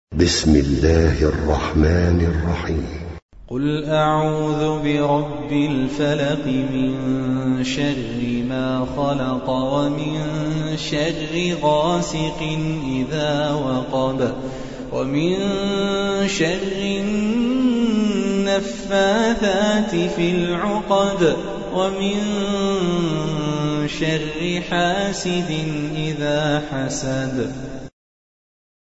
بسم الله الرحمن الرحيم. قل أعوذ برب الفلق من شر ما خلق ومن شر غاسق إذا وقب ومن شر النفاثات في العقد ومن شر حاسد إذا حسد.